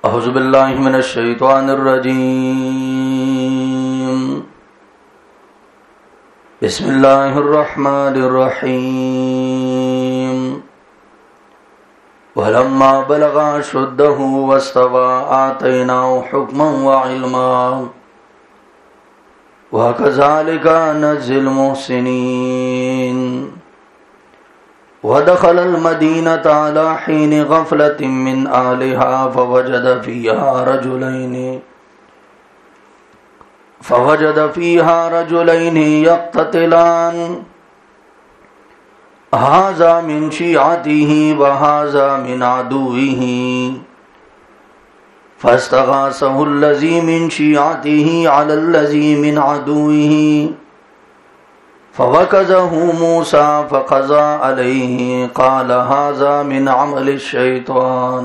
अऊज़ु बिल्लाहि मिनश शैतानिर रजीम। बिस्मिल्लाहिर रहमानिर रहीम। वलम्मा बलगा अशुद्धहु वस्तवा आतैनाहु हुक्मन व इल्मा व कज़ालिका नज़्ज़िल मुहसिनीन। वदखलल मदीनता अला हीन गफ़लतिन मिन अहलिहा फवजद फ़ीहा रजुलैनि यक़्ततिलान हाज़ा मिन शियअतिही व हाज़ा मिन अदुव्विही फ़स्तग़ासहुल्लज़ी मिन शियअतिही अलल्लज़ी मिन अदुव्विही फ़वकज़हु मूसा फ़क़ज़ा अलैहि क़ाल हाज़ा मिन अमलिश शैतान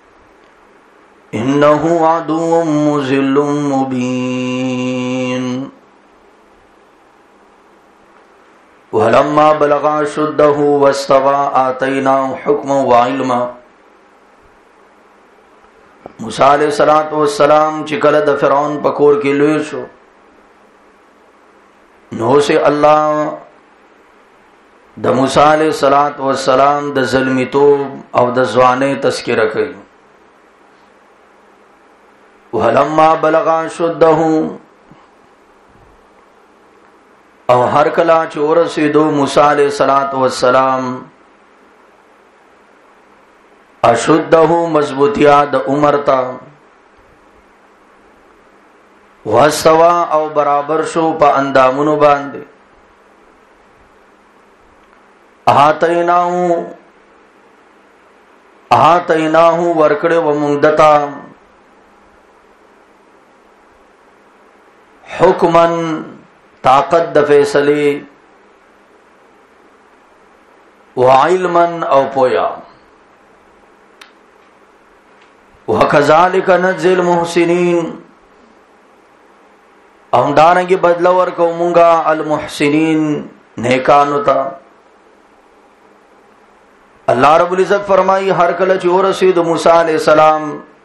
इन्नहु अदुव्वुम मुज़िल्लुम मुबीन। वलम्मा बलगा अशुद्धहु वस्तवा आतैनाहु हुक्मन व इल्मा। मूसा अलैहिस्सलातु वस्सलाम चिकल द फ़िरौन पकोर के लुय शो नो से अल्लाह द मूसा अलैहिस्सलातु वस्सलाम द ज़ल्मितोब और द ज़वाने तस्किर कई। वलम्मा बलगा अशुद्धहु और हर कला चोर से दो मूसा अलैहिस्सलातु वस्सलाम अशुद्धहु मजबूतिया द उमरता वस्तवा और बराबर शो पा अंदामुनु बांधे आतैनाहु वर्कड़े व मुंगदता हुक्मन ताकत द फैसले व इल्मन और पोया व कज़ालिका नज़्ज़िल मुहसिनीन औंदानगी बदलावर को मुंगा अल मुहसिनीन नेकानुता। अल्लाह रब्बुल इज़्ज़त फरमाई हर कल चोर रसीद मूसा अलैहिस्सलाम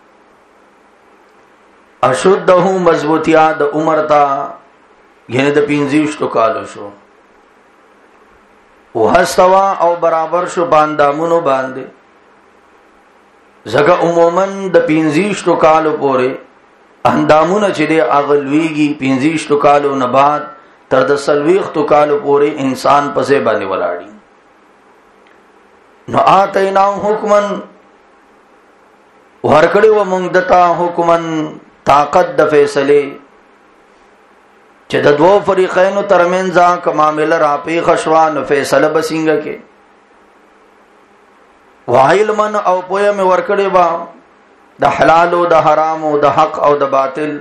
अशुद्धहु मजबूतिया द उमरता यानी द पिंजीश तो कालो शो वस्तवा और बराबर शो बांदामुनो बांधे जगह उमूमन द पिंजीश तो कालो पोरे अंदामुन चिदे अगलवीगी पिंजीश तो कालो नबाद तर द सलवीख तो कालो पोरे इंसान पसे बाने वलाड़ी न आतैनाहु हुक्मन वरकड़े व मुंगदता हुक्मन ताकत द फैसले चे द दो फरीक़ैन तरमेंजा कमामिल रापे खशवान फैसल बसिंग के वाइलमन औ पोय में वरकड़े बा द हलालो द हरामो द हक और द बातिल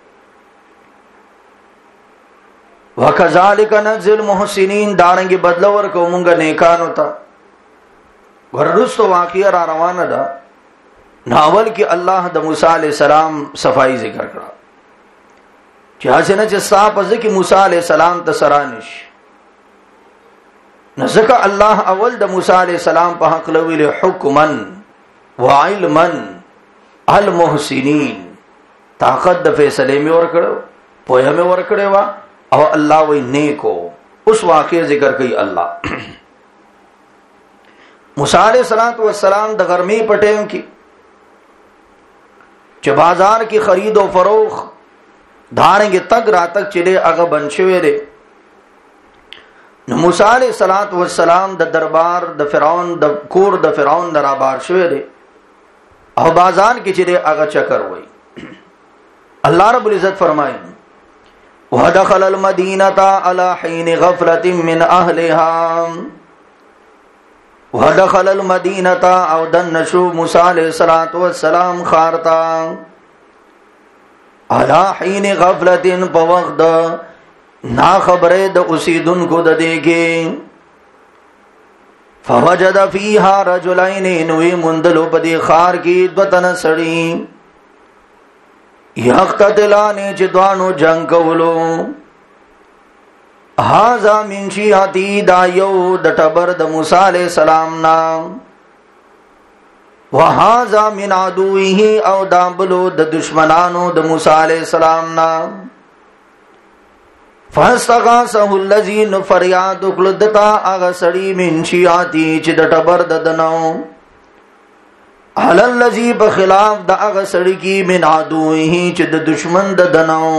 व कज़ालिका नज़्ज़िल मुहसिनीन दारंगी बदलवर को मुंगा नेकान होता घररुस्तो वाक़िया रा रवाना दा नावल की अल्लाह द मूसा अलैहिस्सलाम सफाई जिक्र करा चाहसे जस्ता पज़े कि मूसा अलैहिस्सलाम तसरानिश नज़का अल्लाह अवल द मूसा अलैहिस्सलाम पहक लविल हुक्मन व इल्मन अल मुहसिनीन ताकत द फैसले में वरकड़ो पोया में वरकड़े वा और अल्लाह वही नेको उस वाक़िया जिक्र कई अल्लाह मूसा अलैहिस्सलातु वस्सलाम द गर्मी पटें की च बाजार की खरीद और फरोख धारेंगे तक रात तक चिड़े अग बनशेरे मूसा अलैहिस्सलातु वस्सलाम द दरबार द फ़िरौन द कोर द फ़िरौन दराबार शेरे और बाजार की चिड़े अग चकर हुई। अल्लाह रब्बुल इज़्ज़त फरमाए वदखलल मदीनता अला हीन गफ़लतिन मिन अहलिहा वदखलल मदीनता और दन्नशु मूसा अलैहिस्सलातु वस्सलाम खारता अला हीन गफ़लतिन पवक़्त ना खबरे द उसी दुन को द देखे फवजद फ़ीहा रजुलैनि नुई मुंदलो बदी खार की द्वतन सड़ी यक़्ततिलानि चिद्वानु जंग कवलो हाज़ा मिन शियअती दायो द टबर द मूसा अलैहिस्सलाम नाम وهذا من عدوه او دابلو د دشمنانو د موسی علیہ السلام نا فاستغاثه الذين فریاد کلدتا اغه سړی من شیاتی چې د ټبر ددنو علی الذی بخلاف د اغه سړی کی من عدوه چې د دشمن ددنو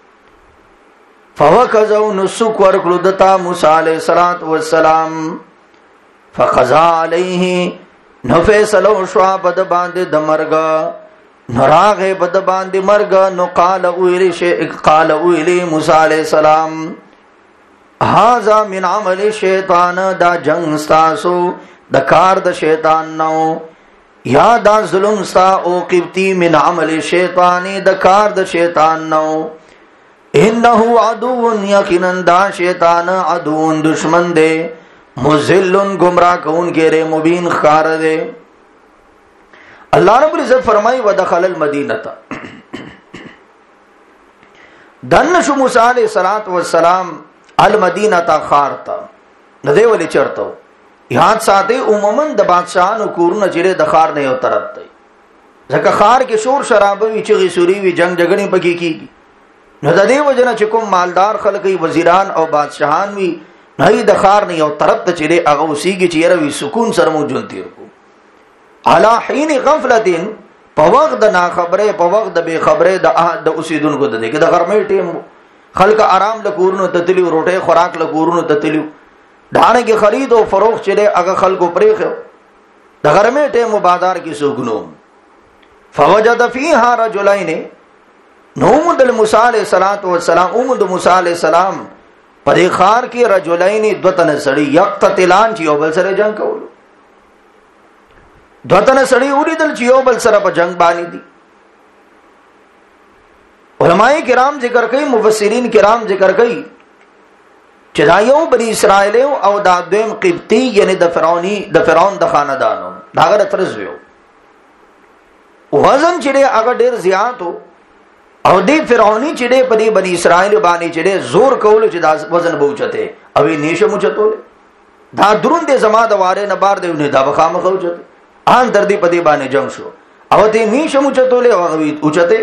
فوکذو نسک ورکلدتا موسی علیہ السلام فقضا علیه نو فیصلو شوا بد باندې د مرګ نراغه بد باندې مرګ نو قال اویلی موسی علیہ السلام هاذا من عمل شیطان دا جنگ ستاسو د کار د شیطان نو یا دا ظلم ستا او قبطی من عمل شیطان د کار د شیطان نو انه عدو یقینا دا شیطان عدو دشمن دے مذلن گمراہ کون کے رے مبین خار دے اللہ رب العزت فرمائی ودخل المدینہ دن شو موسی علیہ السلام المدینہ تا خارتا ندے ولی چرتو یاد ساتے عموماً د بادشاہانو کورونه چیرې د خار نه یو طرف دی ځکه خار کې شور شرابوي چغې سوري وي جنگ جګړې پکې کیږي نو د دې وجنه چې کوم مالدار خلک وزیران او بادشاہان وي نه د خار نه یو طرف ته چیرې هغه وسیږي چې یې سکون سره مو جون تیر کو علا حين غفلتين په وخت د ناخبره په وخت د بے خبره د اوسیدونکو د دې کې د غرمې ټیم خلک آرام له کورونو تتلی روټه خوراک له کورونو تتلی دانه کې خرید او فروخت چره هغه خلکو پرېخ د غرمې ټیم بازار کې سوګنو فوجد فيها رجلين نومد موسی علیہ السلام اومد موسی علیہ السلام پدې خار کې رجلين دوتن سړی یقتتلان چې یو بل سره جنگ کول دوتن سړی اوریدل چې یو بل سره په جنگ باندې دي علماء کرام ذکر کوي مفسرین کرام ذکر کوي چې دا یو بنی اسرائیل او دا دویم قبطی یعنی د فرعون د خاندانو داغه طرز ویو وزن چې هغه ډیر زیات او دی فرعونی چې په دې بنی اسرائیل باندې چې زور کول چې دا وزن بوچته او نشه موچتول دا درون دې زما د واره نه بار دی نه دا بخامه خوچته ان در دې په دې باندې جنگ شو او دې نشه موچتول او اوچته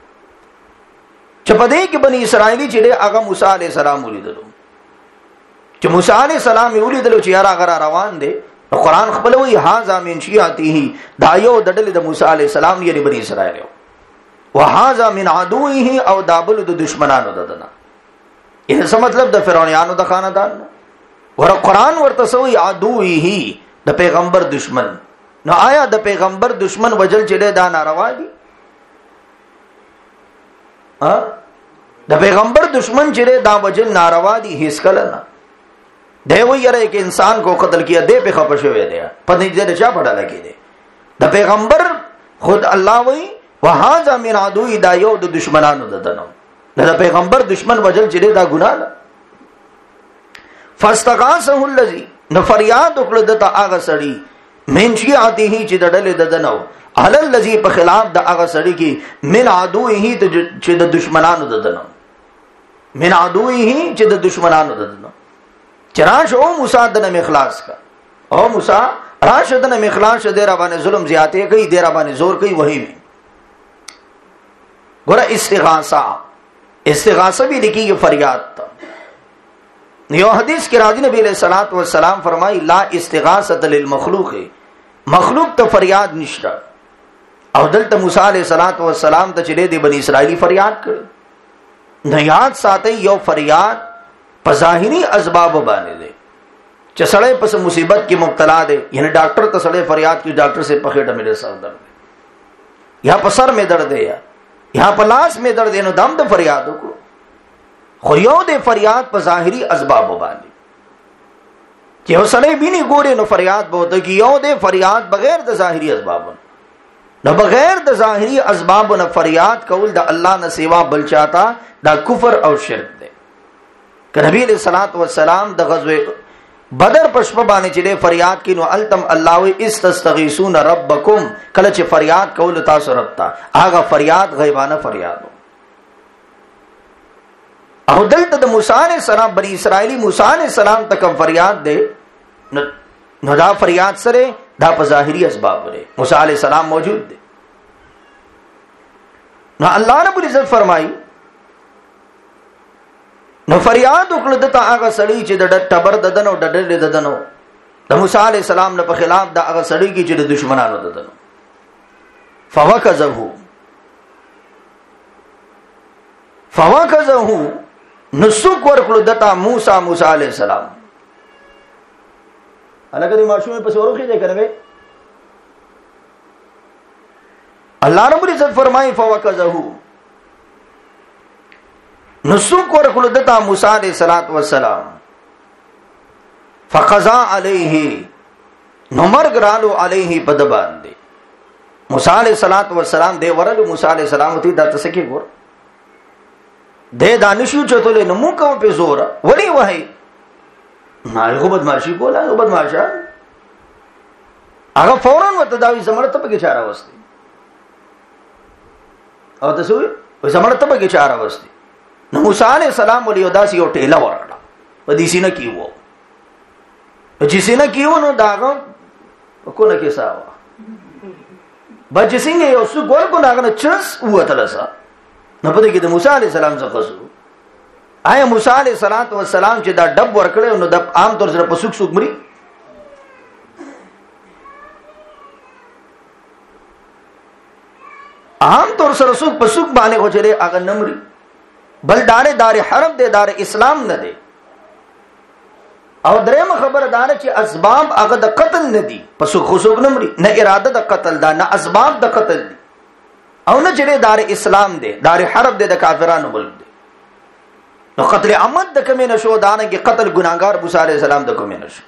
چې په دې کې بنی اسرائیلی چې هغه موسی علیہ السلام ولیدلو چې موسی علیہ السلام ولیدلو چې یاره غره روان دي قرآن خپل وی هاذا من شیعته دا یو د ډلې د موسی علیہ السلام یې بنی اسرائیل وهذا من عدوه او دابل د دشمنانو ددنه یې څه مطلب د فرعونانو د خاندان ور قرآن ورته سوی عدوه د پیغمبر دشمن نو آیا د پیغمبر دشمن وجل چې دا ناروا دي د پیغمبر دشمن چې دا وجل ناروا دي هیڅ کله نه دی وی یاره کې انسان کو قتل کیا دے په خپه شوی دی پدې دې چا پړه لګی دی د پیغمبر خود الله وی وهذا من عدو دا یو د دشمنانو ددنو د پیغمبر دشمن وجل چې دا ګناه ده فاستغاثه الذی نو فریاد وکړه د هغه سړی من شیعته چې د ډلې ددنو علی الذی په خلاف د هغه سړی کې من عدوه چې د دشمنانو ددنو من عدوه چې د دشمنانو ددنو چراش او موسی دنه اخلاص کا او موسی راشدن اخلاص دې را باندې ظلم زیاته کوي دې را باندې زور کوي وਹੀ میں ګور استغاثه بھی لکھی یہ فریاد تا یو حدیث کې راځي نبی علیہ الصلوۃ والسلام فرمایي لا استغاثه للمخلوق مخلوق ته فریاد نشته او دلته موسی علیہ الصلوۃ والسلام ته چې دې بنی اسرائیلی فریاد کړ نه یاد ساتي یو فریاد په ظاهري اسباب باندې دي چې سړی په مصیبت کې مبتلا دی یعنی ډاکټر ته سړی فریاد کوي ډاکټر سے په خېټه مې سر درد یا په سر مې درد دی یا په لاس مې درد دی نو دم د فریاد وکړو خو یو د فریاد په ظاهري اسباب باندې چې سړی بینی ګوري نو فریاد بہت کی یو د فریاد بغیر د ظاهري اسباب نو بغیر د ظاهري اسباب نه فریاد کول د الله نه سیوا بل چاته دا کفر او شرک دی کہ نبی علیہ الصلوۃ والسلام د غزوه بدر پشپ باندې چې فریاد کینو التم الله استستغیثون ربکم کله چې فریاد کول تاسو رب ته هغه فریاد غیبانه فریاد او دلته د موسی علیہ السلام بنی اسرائیلی موسی علیہ السلام تک فریاد دے نو دا فریاد سره دا په ظاهري اسباب لري. موسی علیہ السلام موجود دی. نو الله رب العزت فرمایي نو فریاد وکړه دته هغه سړی چې د ټبر ددنو ډډل ددنو د موسی علیہ السلام په خلاف دا هغه سړی چې د دشمنانو ددنو. فوکزه نسوک ورکړو دته موسی علیہ السلام. الګ دې ماشومه په سورو کې ځای کوي. الله رب العزت فرمایي فوکزه نسوک ورکړو دته موسی علیہ السلام. فقضا علیه نو مرګ رالو علیه بد باندې موسی علیہ السلام دې ورلو موسی علیہ السلام ته د تسکی ګور دې دانشو چتولې نو مو کوم په زور ولی وای مالغه بدمعشی کوله او بدمعشا هغه فورن وته داوی زمړه ته به چاره وستي او تاسو وي زمړه ته به چاره وستي. نو موسی علیہ السلام ولې وداسي او ټیلا ورکړه په دې سینه کیوو چې سینه کیوو نو داغه کو نه کې ساوه بچ څنګه یو څو ګور کو داغه چرس وته نو په دې کې د موسی علیہ السلام څخه څه آیا موسی علیہ السلام چې دا ډب ورکړو نو د عام طور سره په سوق سوق مري عام طور سره سوق په سوق باندې هو چره هغه نمري بل دار حرم دے دار اسلام نه دی. او درېمه خبره دار چې اسباب هغه د قتل نه دي په سوق خسوق نمري نه اراده د قتل دا نه اسباب د قتل دي او نه چره دار اسلام دی دار حرب دی د کافرانو ملک دی. نو قتل عمد د کومه نشو دانه کې قتل ګناګار موسی علیہ السلام د کومه نشو.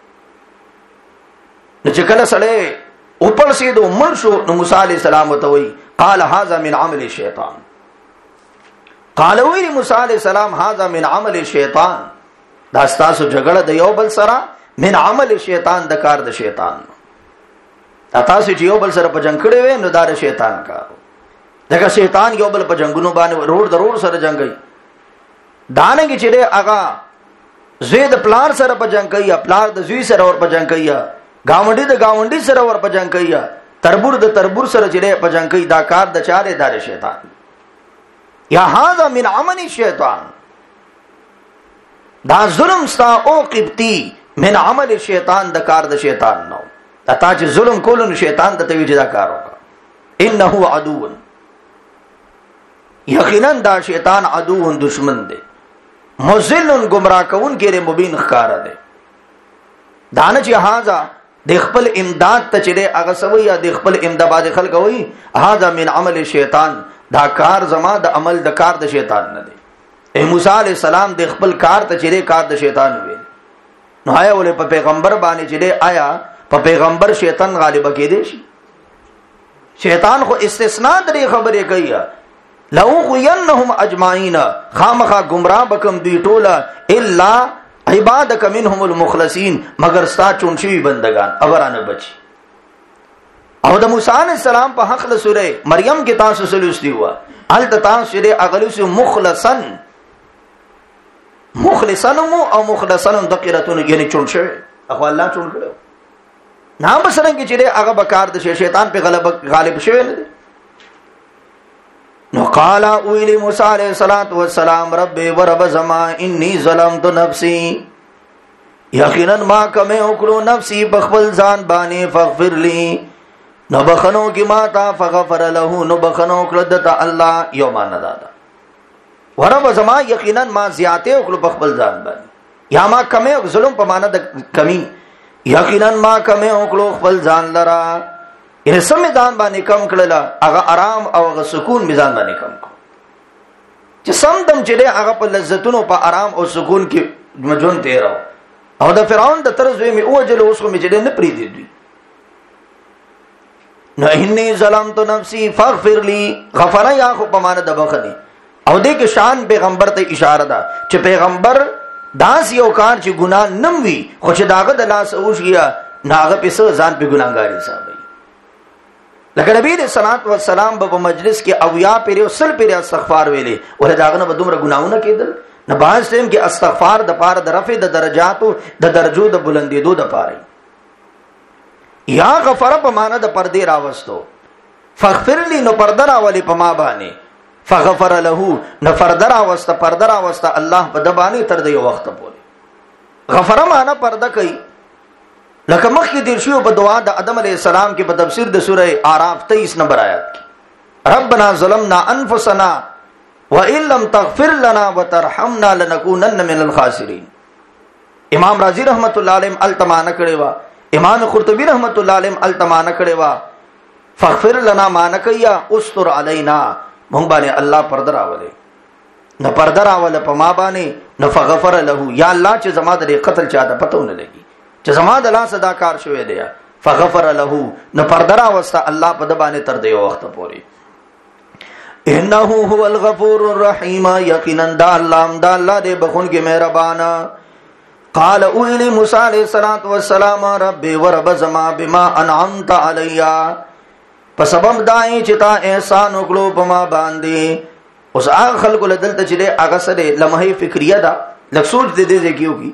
نو چې کله سړی اوپر سیدو مړ شو نو موسی علیہ السلام ته وی قال هذا من عمل الشیطان. قال وی موسی علیہ السلام هذا من عمل الشیطان دا تاسو جګړه د یو بل سره من عمل الشیطان د کار د شیطان. تاسو چې یو بل سره په جنگ کړي وې نو دا شیطان کار. دغه شیطان یو بل په جنگونو باندې روړ سره جنگي دانګي چې هغه زید پلار سره په جنگ کوي پلار د زوی سره ور په جنگ کوي گاونډي د گاونډي سره ور په جنگ کوي تربور د تربور سره چې په جنگ کوي دا کار د چاره دار شیطان. یا هاذا من عمل الشیطان دا ظلم ستا او قبطی من عمل الشیطان د کار د شیطان نو تا چې ظلم کولو شیطان د توی جدا کار وکړه. انه عدو یقینا دا شیطان عدو دشمن دی مذل گمراه کون کې مبین ښکار دی. دانه چې هاذا د خپل امداد ته چې هغه سوی یا د خپل امداد خلک وي هاذا من عمل الشیطان دا کار زما د عمل د کار د شیطان نه دی. موسی علیہ السلام د خپل کار ته چې کار د شیطان وي نو آیا ولې په پیغمبر باندې چې آیا په پیغمبر شیطان غالب کېدی شي؟ شیطان خو استثناء درې خبرې کوي لو غینهم اجمعین خامخا گمراه بکم دی ټوله الا عبادک منهم المخلصین مگر ستا چون شوی بندگان ابرانه بچي. او د موسی علیہ السلام په حق له سوره مریم کې تاسو سلوستی هوا ال تاسو دې اغلوس مخلصن او مخلصن دقیرتون یعنی چون شوی اخو الله چون کړو نام بسرنګ چې هغه بکار د شیطان په غالب شوی نه. نو قال اویل موسی علیہ السلام رب ورب زما انی ظلمت نفسی یقینا ما کمه وکړو نفسی بخبل ځان باندې فغفر لی نو بخنو کی ما تا فغفر له نو بخنو کړه د الله یو مان دادا ورب زما یقینا ما زیاته وکړو بخبل ځان باندې یا ما کمه ظلم په معنا د کمی یقینا ما کمه وکړو خپل ځان لرا یې سم میدان باندې کم کړل هغه آرام او هغه سکون میدان باندې کم کو چې سم دم چې هغه په لذتونو په آرام او سکون کې مجون تیرو او د فرعون د طرز وی می اوجل اوس کو می چې نه پری دی دوی نو انی ظلمت نفسی فاغفر لی غفر یا خو په معنا د بخنی او دې کې شان پیغمبر ته اشاره ده چې پیغمبر داس یو کار چې ګناه نم وی خو چې داغه د لاس اوشیا ناغه په ځان په ګناګاری صاحب لکه نبی صلی الله علیه وسلم په مجلس کې اویا پیر او سل پیر استغفار ویلې ولې داغه به دومره ګناونه کېدل نه باز ټیم کې استغفار د پاره د رفع د درجاتو د درجو د بلندېدو د پاره یا غفر په معنا د پردې راوستو، فغفر لی نو پرده راولي په ما باندې، فغفر له نو پرده راوسته الله په د باندې تر د یو وخت پورې. غفر معنا پرده کوي. لکه مخکې دیر شو په دعا د آدم علیہ السلام کې په تفسیر د سورہ اعراف 23 نمبر آیات کې، ربنا ظلمنا انفسنا وان لم تغفر لنا وترحمنا لنكونن من الخاسرین. امام رازی رحمت الله علیه التمانه کړي وا، امام قرطبی رحمت الله علیه التمانه کړي وا، فغفر لنا مانکیا استر علینا، مونږ باندې الله پرده راولي. نو پرده راوله په ما باندې، نو فغفر له، یا الله چې زما د قتل چاته پته ونه لګي چې زما د لاس ادا کار شوی دی، فغفر له نو پرده راوسته الله په د باندې تر د یو وخت پورې. انه هو الغفور الرحیم، یقینا دا الله دې بخون کې مهربان. قال اولی موسی علیہ السلام رب ورب زما بما انعمت علیا، په سبب دای چې تا احسان وکړو په ما باندې. اوس هغه خلکو له دلته چې هغه سره لمحه فکریه ده، لکه سوچ دې دې کیږي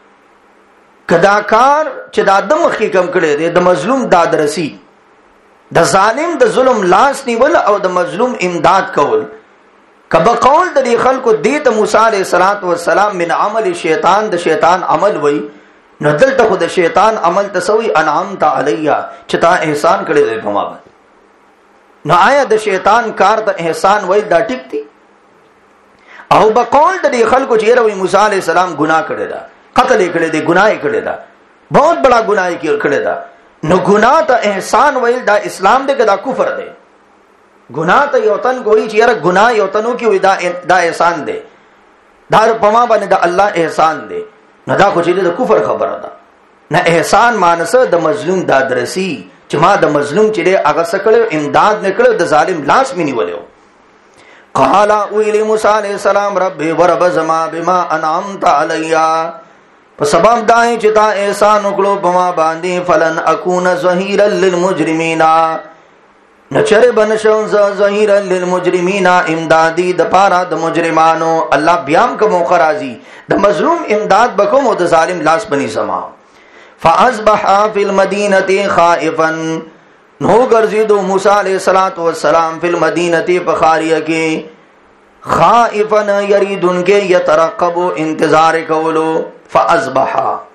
کدا کار چې دا د مخې کم کړي دي، د مظلوم دادرسی، د ظالم د ظلم لاس نیول او د مظلوم امداد کول، کبه قول د خلکو دې ته موسی علیہ السلام من عمل شیطان، د شیطان عمل وای. نو دلته خو د شیطان عمل تسوی انعمت علیا، چې تا احسان کړی دی په ما باندې. نو آیا د شیطان کار ته احسان وای دا ټیک دی؟ او به قول د خلکو چې روي موسی علیہ السلام ګناه کړی دا، قتل کړی دی، ګناه کړی دا، بہت بڑا ګناه کړی دا. نو ګناه ته احسان ویل دا اسلام دی که دا کفر دی؟ ګناه ته یو تن کوئی چې یاره ګناه یو تنو کې دا احسان دی، دا په ما باندې دا الله احسان دی، نو دا خو چې د کفر خبره ده. نه احسان مانسه د مظلوم دادرسی، چې ما د مظلوم چې هغه سکړو امداد نکړو، د ظالم لاس مې نیولیو. قال اولی موسی علیہ السلام رب ورب زما بما انعمت علیا، په سبب دای چې تا احسان وکړو په ما باندې، فلن اكون ظهیرا للمجرمین، نچره بنشو ظهیرا للمجرمین، امدادی د پارا د مجرمانو. الله بیام کا موقع راضی د مظلوم امداد بکوم او د ظالم لاس بنی سما. فاصبح فی المدینه خائفا، نو ګرځیدو موسی علیہ السلام فی المدینه بخاریه کې، خائفا یریدن کې یترقب انتظار کولو. فاصبح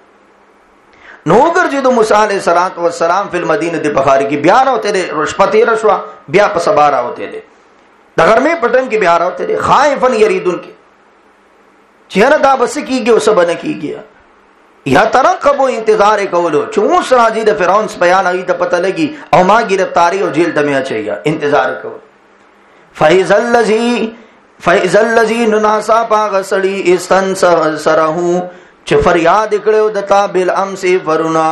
نو ګرځیدو موسی علیہ السلام فی المدینه بخاری کې، بیا راوته دي رشپتی رشوا، بیا په سبا راوته دي د غرمه پټن کې بیا راوته دي، خائفا یریدن کې چیرې دا بس کیږي اوس بنه کیږي، یا ترقب انتظار کولو، چون سراجی د فرعون بیان ای ته پته لګي او ما گرفتاری او جیل ته میا چي انتظار کول. فاذا الذي نناسا پاغسړي استنصره، چې فریاد کړو دتا بل امس فرنا،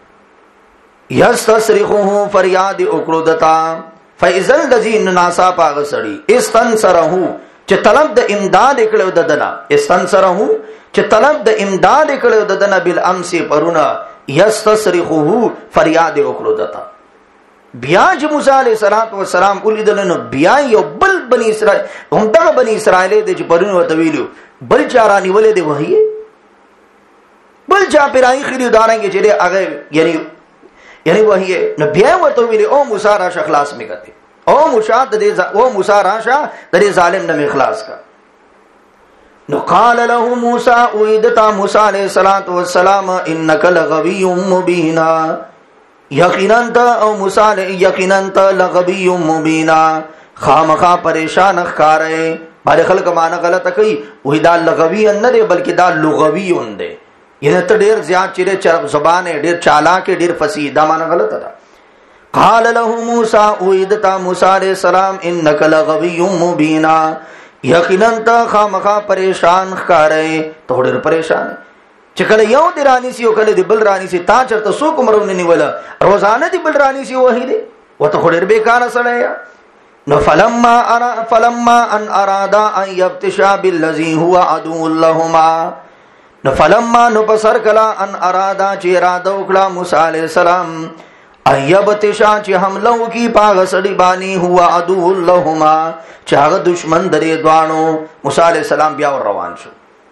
یستصرخه فریاد وکړو دتا. فاذا الذي نناسا پاغسړي استنصره، چې طلب د امداد کړو ددنا، استنصره چې طلب د امداد کړو ددنا بل امس فرنا، یستصرخه فریاد وکړو دتا. بیا چې موسی علیہ السلام ولیدل، نو بیا یو بل بنی اسرائیل، هم دغه بنی اسرائیل د چې پرونه وته ویلو، بل چارانی ولې دی وحی، بل چا پیرای خریو دارنګ چې هغه یعنی وحی. نو بیا وته ویلو او موسی را اخلاص می کته، او موسی را د ظالم نه اخلاص کا. نو قال له موسی اویدتا موسی علیہ السلام انک لغوی مبین، یقینا او موسی یقینا لغوی مبین، خامخا پریشان ښکارې. باندې خلک معنا غلطه کوي، وې دا لغوی نه دی بلکې دا لغوی دی، یعنی ته ډیر زیات چیرې زبان ډیر چالاک ډیر فصیح، دا معنا غلطه ده. قال له موسی اویدتا موسی علیہ السلام انک لغوی مبین، یقینا ته خامخا پریشان ښکارې، ته ډیر پریشان چې کله یو دی رانی سی او کله دی بل رانی سی، تا چرته سو کومرونه نیولا روزانه دی بل رانی سی وحی دی، وته خو ډیر بیکاره سړی. نو فلما ان ارادا ان یبتشا بالذی هو عدو لهما، نو فلما نو بسر کلا ان ارادا چې اراده وکړه موسی علیہ السلام ان یبتشا چې حمله وکي پاغه سړی باندې هو عدو لهما، چې هغه دشمن درې دوانو. موسی علیہ السلام بیا ور روان شو،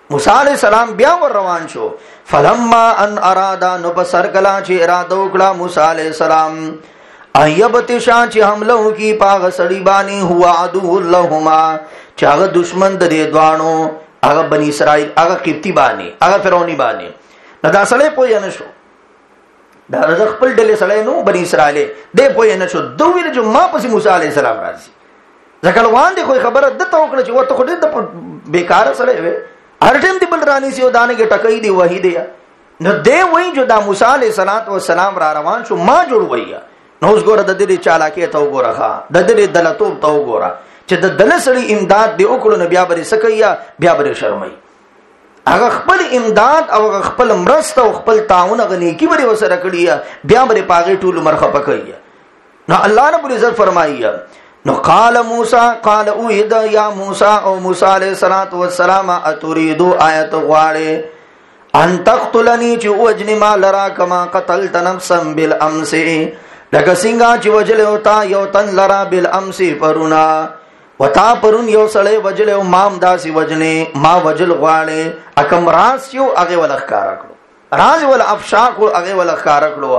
موسی علیہ السلام بیا ور روان شو. فلما ان ارادا نو بسر کلا چې اراده وکړه موسی علیہ السلام ایبتشا چې حمله کی پاغ سړی باندې هو عدو لهما چې هغه دشمن د دې دوانو هغه بنی اسرائیل هغه قبطی باندې هغه فرعونی باندې. نو دا سړی پوه نه شو، دا د خپل ډلې سړی نو بنی اسرائیل دې پوه نه شو. دوی ویل چې ما پسې موسی علیہ السلام راځي ځکه وان دي خو خبره د تو کړ چې وته خو دې بیکاره سړی وي هر ټیم دی بل رانی سی ودانه کې ټکې دی وਹੀ دی. نو دې وای جو دا موسی علیہ السلام را روان شو ما جوړ ویا. نو اوس ګوره د دې چالاکه ته وګوره، د دې دلتوب ته وګوره چې د دل سړی امداد دی وکړو نو بیا بری سکیا بیا بری شرمای. هغه خپل امداد او خپل مرسته او خپل تعاون غنی کی بری وسره کړی بیا بری پاغه ټول مرخه پکای. نو الله رب العزت فرمایي نو قال موسی قال اوید یا موسی او موسی علیہ السلام اتريدو آیت غواړي ان تقتلنی چې وجنی ما لرا کما قتلت نفسا بالامس لکه څنګه چې وجل وتا یو تن لرا بالامس پرونا وتا پرون یو سړی وجل او مام داسي وجنه ما وجل غواړي اکم راس یو هغه ول ښکارا کړو راز ول افشا کو هغه ول ښکارا کړو.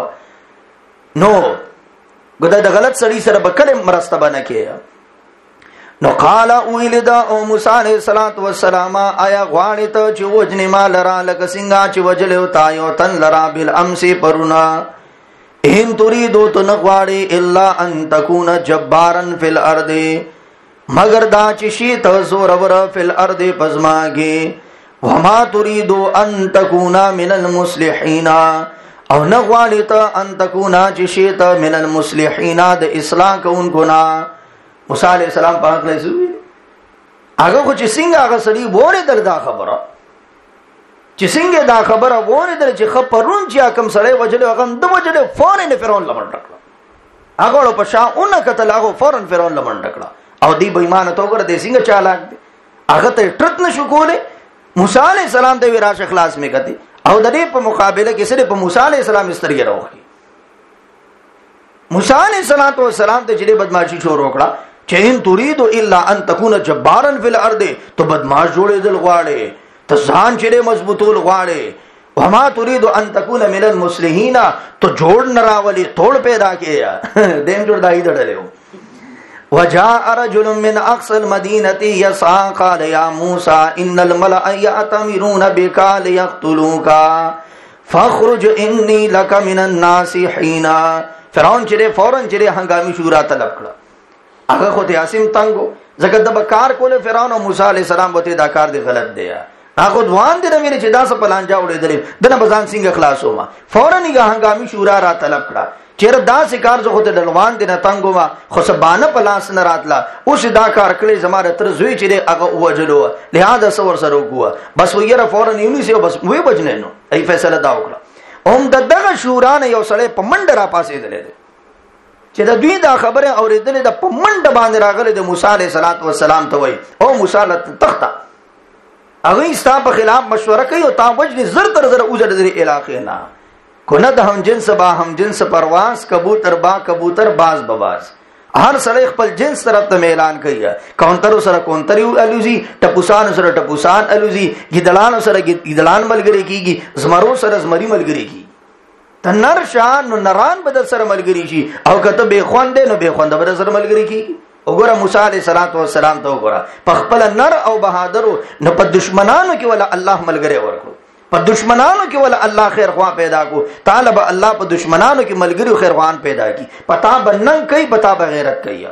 نو ګدا د غلط سړی سره بکړه مرسته باندې کیه. نو قال اویلدا او موسی علیہ السلام آیا غواړی ته چې وجنی ما لرا لکه څنګه چې وجلو تا یو تن لرا بالامس پرونا ان تريدو تو نغواړي الا ان تكون جبارا فی الارض مگر دا چې شی ته زور ور فی الارض پزماږي وما تريدو ان تكون من المصلحین او نغواړي ته ان تکونا چې شیت من المصلحین د اصلاح کوونکو نا. موسی علیہ السلام په هغه ځوی هغه خو چې څنګه هغه سړي وره دل دا خبره چې څنګه دا خبره وره دل چې خبرون چې کوم سړی وجلو هغه د وجلو فورن فرعون لمن ټکړه هغه په شاونه قتل هغه فورن فرعون لمن ټکړه او دی بېمانه تو ګر دې څنګه چالاک دي هغه ته ټرت نشو کوله. موسی علیہ السلام ته وراش اخلاص می کړي او د دې په مقابله کې سره په موسی علیہ السلام استرګې راوخي. موسی علیہ السلام ته چې بدمعشي شروع وکړه چې ان تريد الا ان تكون جبارا فی الارض تو بدمعش جوړې دل غواړي ته ځان چې مضبوطول غواړي وما تريد ان تكون من المصلحین تو جوړ نراولي توڑ پیدا کیا دیم جوړ دای دړلو. وجاء رجل من اقصى المدينه يسعى قال يا موسى ان الملأ يأتمرون بك ليقتلوك فاخرج اني لك من الناصحين. فرعون چې فورن چې هنګامي شورا طلب کړه هغه خو ته اسیم تنګو زګد د بکار کوله فرعون او موسی عليه السلام وته دا کار دی غلط دی هغه دوان دي نه چې دا څه پلان جا وړي دي دنه بزان څنګه خلاصو ما فورن یې هنګامي شورا را طلب کړه چیر دا سکار زه خو ته دلوان دي نه تنګو ما خو سبانه پلاس نه راتلا اوس دا کار کړي زماره تر زوی چې هغه وجلو لہذا سور سره وګوا بس ویره فورن یونی سي بس وې بجنه نو ای فیصله دا وکړه. هم دغه شورا نه یو سړی په منډه را پاسې دلې چې د دوی دا خبره اورېدلې د په منډه باندې راغله د موسی عليه السلام ته وای او موسی له تخته هغه ستا په خلاف مشوره کوي او تا وجني زر تر زر اوجر د علاقې نه کنه د هم جنس با هم جنس پرواز کبوتر با کبوتر باز بباز هر سړی خپل جنس طرف ته اعلان کوي کاونټر سره کاونټر الوزي ټپوسان سره ټپوسان الوزي ګیدلان سره ګیدلان ملګری کیږي زمرو سره زمری ملګری کی تنر شان نو نران بدل سره ملګری شي او کته به خوند نو به خوند بدل سره ملګری کی. وګوره موسی عليه السلام ته وګوره په خپل نر او بهادرو نو په دشمنانو کې ولا الله ملګری ورکړو په دشمنانو کې ولا الله خیر خوا پیدا کو طالب الله په دشمنانو کې ملګری خیر خوان پیدا کی پتا بنن کوي پتا بغیرت کوي.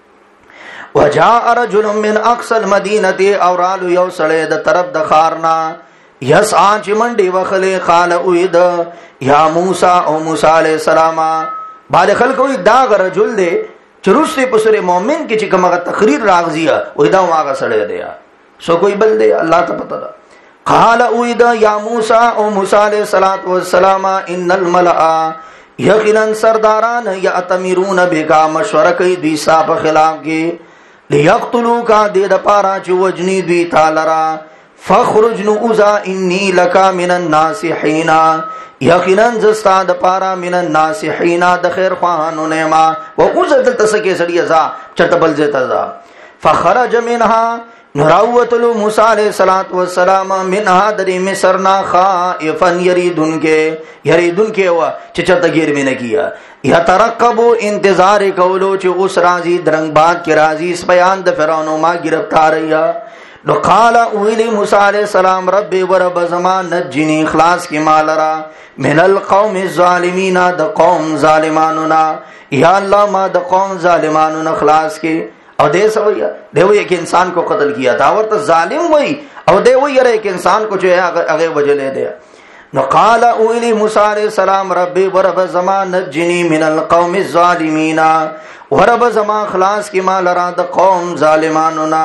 وجاء رجل من اقصى المدينه اورال یو سړی د طرف د خارنا یسعى چې منډي وخله قال اوید یا موسی او موسی عليه السلام بعد خلکو دا رجل دی چروسه په سورې مؤمن کې چې کومه تقریر راغزیه وې دا واغه سړی دی سو کوئی بل دی الله ته پتا ده. قال اوید یا موسی او موسی علیہ السلام ان الملأ یقینا سرداران یاتمرون بک مشوره کوي دوی صاحب خلاف کې ليقتلوک د پارا چې وجنی دوی تعالی فخرج نوزا انی لک من الناصحین یقینا زستا د پارا من الناصحین د خیر خواهانو نه ما او اوس دلته سکه سړی ازا چټبل زتا ازا فخرج منها نراوتلو موسی علیہ الصلوۃ والسلام من هادری مصرنا خائفا یریدن کے وا چچتا گیر میں نہ کیا یترقبو انتظار کولو چ اس راضی درنگ باد کے راضی اس بیان د فرعون ما گرفتار یا نو قال اولی موسی علیہ السلام رب ورب زمان نجنی اخلاص کی مالرا من القوم الظالمین د قوم ظالماننا یا اللہ ما د قوم ظالماننا اخلاص کی او دے سویا دے وہ ایک انسان کو قتل کیا تھا اور تو ظالم وہی او دے وہ یار ایک انسان کو جو ہے اگے وجہ لے دیا نو قال اولی موسی علیہ السلام رب ورب زمان نجنی من القوم الظالمین ورب زمان اخلاص کی مالرا د قوم ظالماننا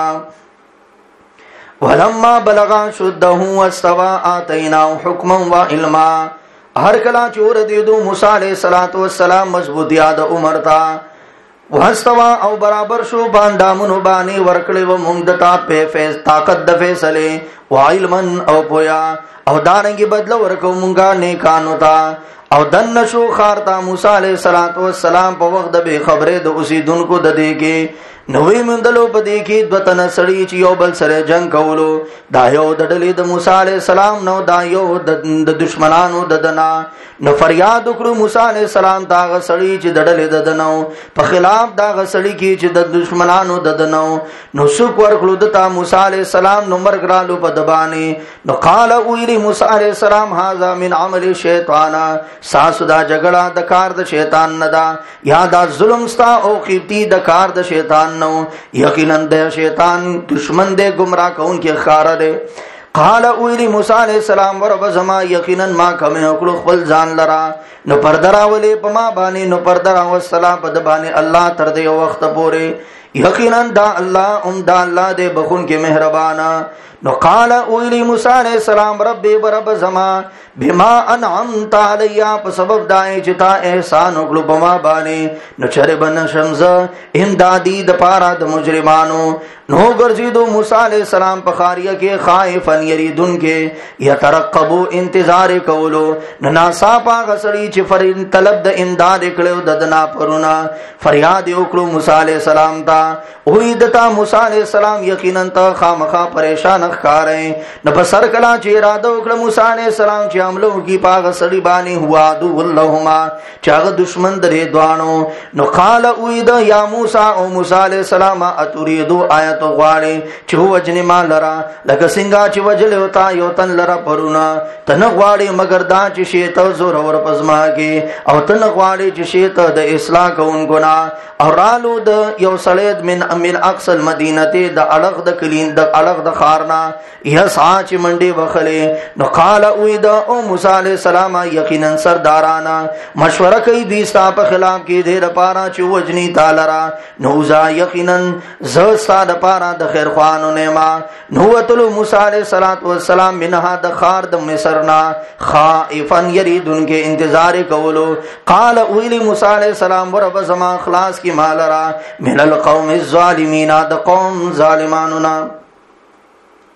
ولما بلغ شده واستوى آتيناه حكما وعلما ہر کلا چور دیدو موسی علیہ الصلوۃ والسلام مضبوط یاد عمر تا واستوى او برابر شو باندامونو بانی ورکړې و ممدتا په طاقت د فیصله وعلما او پویا او دانګي بدل ورکو مونږه نیکانو تا او دن شو خارتا موسی علیہ الصلوۃ والسلام په وخت د به خبره د اوسیدونکو د دې کې نوې مندلو په دې کې دوتن سړی چې یو بل سره جنگ کولو دا یو د ډلې د موسی علیہ السلام نو دا یو د دشمنانو ددنا نو فریاد وکړو موسی علیہ السلام دا غسړی چې د ډلې ددنو په خلاف دا غسړی کې چې د دشمنانو ددنو نو څوک ورکړو دتا موسی علیہ السلام نو مرګرالو په دبانی نو قال اولی موسی علیہ السلام هاذا من عمل الشیطان ساسو دا جګړه د کار د شیطان نه دا یا دا ظلم ستا او خیبتی د کار د شیطان نو یقینا د شیطان دشمن دے گمراہ کون کے خارا دے قال اولی موسی علیہ السلام ورب زما یقینا ما کم خپل خپل ځان لرا نو پردرا ولې پما باندې نو پردرا والسلام پد باندې الله تر دې وخت پورې یقینا دا الله دے بخون کے مہربانا نو قال اولی موسی علیہ السلام ربی ورب زما بما انعمت علی په سبب دای چې تا احسان وکړو په ما باندې نو چر بن شمز امدادی د پارا د مجرمانو نو ګرځیدو موسی علیہ السلام په خاریه کې خائفن یریدن کې یترقبو انتظار کولو ناسا پاغه سړی چې فرین طلب د امداد کړو ددنا پرونا فریاد وکړو موسی علیہ السلام تا وې دتا موسی علیہ السلام یقینا ته خامخا پریشان ښکارې نو بسر کلا چې اراده وکړه موسی علیہ السلام چې عملو کی پاغه سړی باندې هوا دو اللهما چاغه دشمن درې دوانو نو قال اوید یا موسی او موسی علیہ السلام اتریدو آیت غواړي چې وجنی ما لرا لکه څنګه چې وجل وتا یو تن لرا پرونا تن غواړي مگر دا چې شی ته زور ور پزما کې او تن غواړي چې شی ته د اصلاح کوونکو نا اورالو د یو سړی من اقصى المدینه د الغ د کلین د الغ د خارنا یسعا چې منډي وخلې نو قال اوید او موسی علیہ السلام یقینا سردارانا مشوره کوي دوی ستا په خلاف کې دې لپاره چې وجنی تعالی را نوزا یقینا ز ستا لپاره د خیر خوانو نعما نوتلو موسی علیہ السلام منها د خار د مصرنا خائفا یریدن کې انتظار کولو قال اولی موسی علیہ السلام ورب زما خلاص کی مالرا من القوم الظالمین د قوم ظالماننا